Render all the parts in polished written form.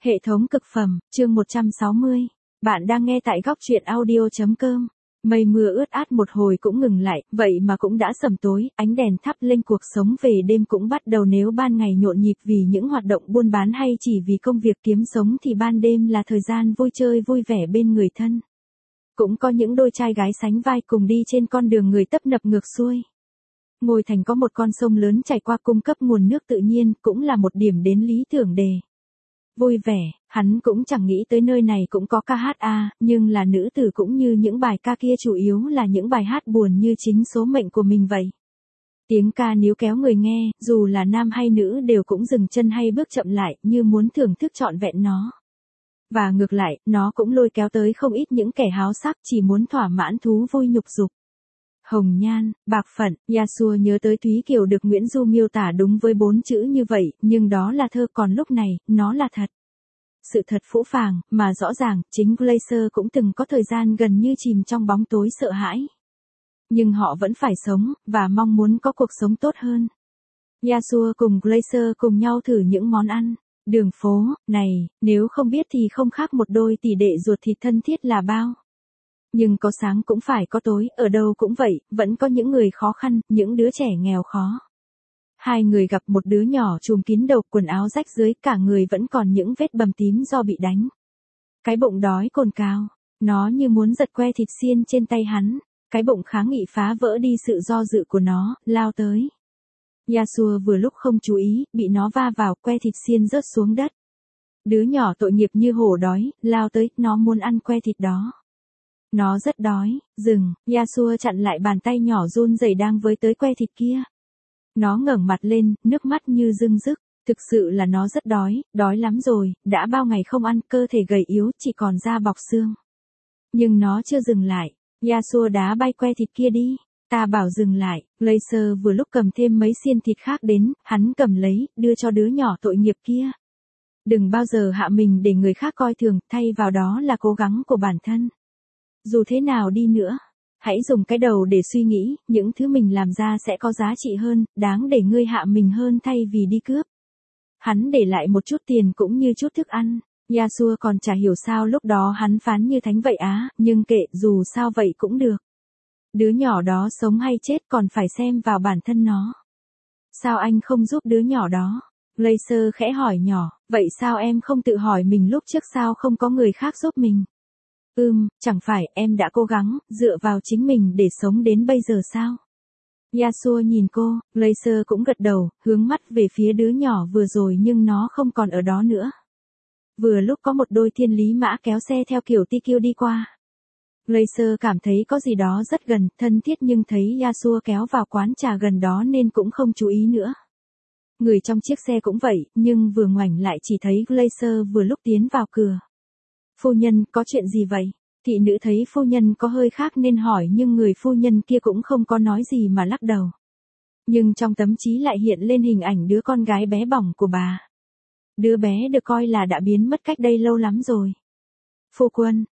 Hệ thống cực phẩm, chương 160. Bạn đang nghe tại góc truyện audio.com. Mây mưa ướt át một hồi cũng ngừng lại, vậy mà cũng đã sầm tối, ánh đèn thắp lên cuộc sống về đêm cũng bắt đầu. Nếu ban ngày nhộn nhịp vì những hoạt động buôn bán hay chỉ vì công việc kiếm sống thì ban đêm là thời gian vui chơi vui vẻ bên người thân. Cũng có những đôi trai gái sánh vai cùng đi trên con đường người tấp nập ngược xuôi. Ngôi thành có một con sông lớn chảy qua cung cấp nguồn nước tự nhiên, cũng là một điểm đến lý tưởng để vui vẻ. Hắn cũng chẳng nghĩ tới nơi này cũng có ca hát nhưng là nữ tử cũng như những bài ca kia chủ yếu là những bài hát buồn như chính số mệnh của mình vậy. Tiếng ca níu kéo người nghe, dù là nam hay nữ đều cũng dừng chân hay bước chậm lại như muốn thưởng thức trọn vẹn nó. Và ngược lại, nó cũng lôi kéo tới không ít những kẻ háo sắc chỉ muốn thỏa mãn thú vui nhục dục. Hồng nhan, bạc phận, Yasuo nhớ tới Thúy Kiều được Nguyễn Du miêu tả đúng với 4 chữ như vậy, nhưng đó là thơ, còn lúc này, nó là thật. Sự thật phũ phàng, mà rõ ràng, chính Glacier cũng từng có thời gian gần như chìm trong bóng tối sợ hãi. Nhưng họ vẫn phải sống, và mong muốn có cuộc sống tốt hơn. Yasuo cùng Glacier cùng nhau thử những món ăn. Đường phố, này, nếu không biết thì không khác một đôi tỷ đệ ruột thịt thân thiết là bao. Nhưng có sáng cũng phải có tối, ở đâu cũng vậy, vẫn có những người khó khăn, những đứa trẻ nghèo khó. Hai người gặp một đứa nhỏ trùm kín đầu, quần áo rách dưới, cả người vẫn còn những vết bầm tím do bị đánh. Cái bụng đói cồn cào, nó như muốn giật que thịt xiên trên tay hắn. Cái bụng kháng nghị phá vỡ đi sự do dự của nó, lao tới. Yasuo vừa lúc không chú ý, bị nó va vào, que thịt xiên rớt xuống đất. Đứa nhỏ tội nghiệp như hổ đói, lao tới, nó muốn ăn que thịt đó. Nó rất đói, dừng, Yasuo chặn lại bàn tay nhỏ run rẩy đang với tới que thịt kia. Nó ngẩng mặt lên, nước mắt như rưng rức, thực sự là nó rất đói, đói lắm rồi, đã bao ngày không ăn, cơ thể gầy yếu, chỉ còn da bọc xương. Nhưng nó chưa dừng lại, Yasuo đá bay que thịt kia đi, ta bảo dừng lại, Glacier vừa lúc cầm thêm mấy xiên thịt khác đến, hắn cầm lấy, đưa cho đứa nhỏ tội nghiệp kia. Đừng bao giờ hạ mình để người khác coi thường, thay vào đó là cố gắng của bản thân. Dù thế nào đi nữa, hãy dùng cái đầu để suy nghĩ, những thứ mình làm ra sẽ có giá trị hơn, đáng để ngươi hạ mình hơn thay vì đi cướp. Hắn để lại một chút tiền cũng như chút thức ăn. Yasuo còn chả hiểu sao lúc đó hắn phán như thánh vậy nhưng kệ, dù sao vậy cũng được. Đứa nhỏ đó sống hay chết còn phải xem vào bản thân nó. Sao anh không giúp đứa nhỏ đó? Glacier khẽ hỏi nhỏ, vậy sao em không tự hỏi mình lúc trước, sao không có người khác giúp mình? Chẳng phải em đã cố gắng, dựa vào chính mình để sống đến bây giờ sao? Yasuo nhìn cô, Glacier cũng gật đầu, hướng mắt về phía đứa nhỏ vừa rồi nhưng nó không còn ở đó nữa. Vừa lúc có một đôi thiên lý mã kéo xe theo kiểu TQ đi qua. Glacier cảm thấy có gì đó rất gần, thân thiết nhưng thấy Yasuo kéo vào quán trà gần đó nên cũng không chú ý nữa. Người trong chiếc xe cũng vậy, nhưng vừa ngoảnh lại chỉ thấy Glacier vừa lúc tiến vào cửa. Phu nhân, có chuyện gì vậy? Thị nữ thấy phu nhân có hơi khác nên hỏi nhưng người phu nhân kia cũng không có nói gì mà lắc đầu. Nhưng trong tâm trí lại hiện lên hình ảnh đứa con gái bé bỏng của bà. Đứa bé được coi là đã biến mất cách đây lâu lắm rồi. Phu quân,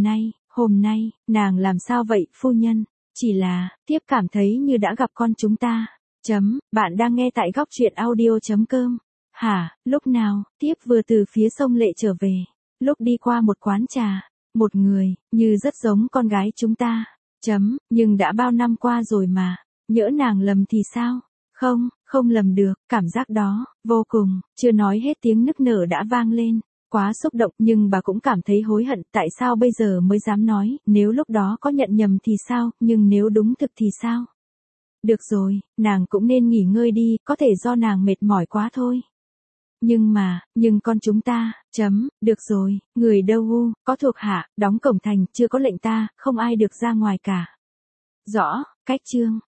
hôm nay, nàng làm sao vậy phu nhân? Chỉ là, tiếp cảm thấy như đã gặp con chúng ta. Bạn đang nghe tại góc truyện audio.com. Hả, lúc nào? Tiếp vừa từ phía sông Lệ trở về. Lúc đi qua một quán trà, một người, như rất giống con gái chúng ta. Nhưng đã bao năm qua rồi mà, nhỡ nàng lầm thì sao? Không lầm được, cảm giác đó, vô cùng, chưa nói hết tiếng nức nở đã vang lên. Quá xúc động nhưng bà cũng cảm thấy hối hận, tại sao bây giờ mới dám nói, nếu lúc đó có nhận nhầm thì sao, nhưng nếu đúng thực thì sao? Được rồi, nàng cũng nên nghỉ ngơi đi, có thể do nàng mệt mỏi quá thôi. Nhưng con chúng ta, được rồi, người đâu có thuộc hạ, đóng cổng thành, chưa có lệnh ta, không ai được ra ngoài cả. Rõ, cách chương.